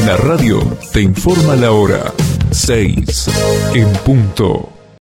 La radio te informa la hora. 6 en punto.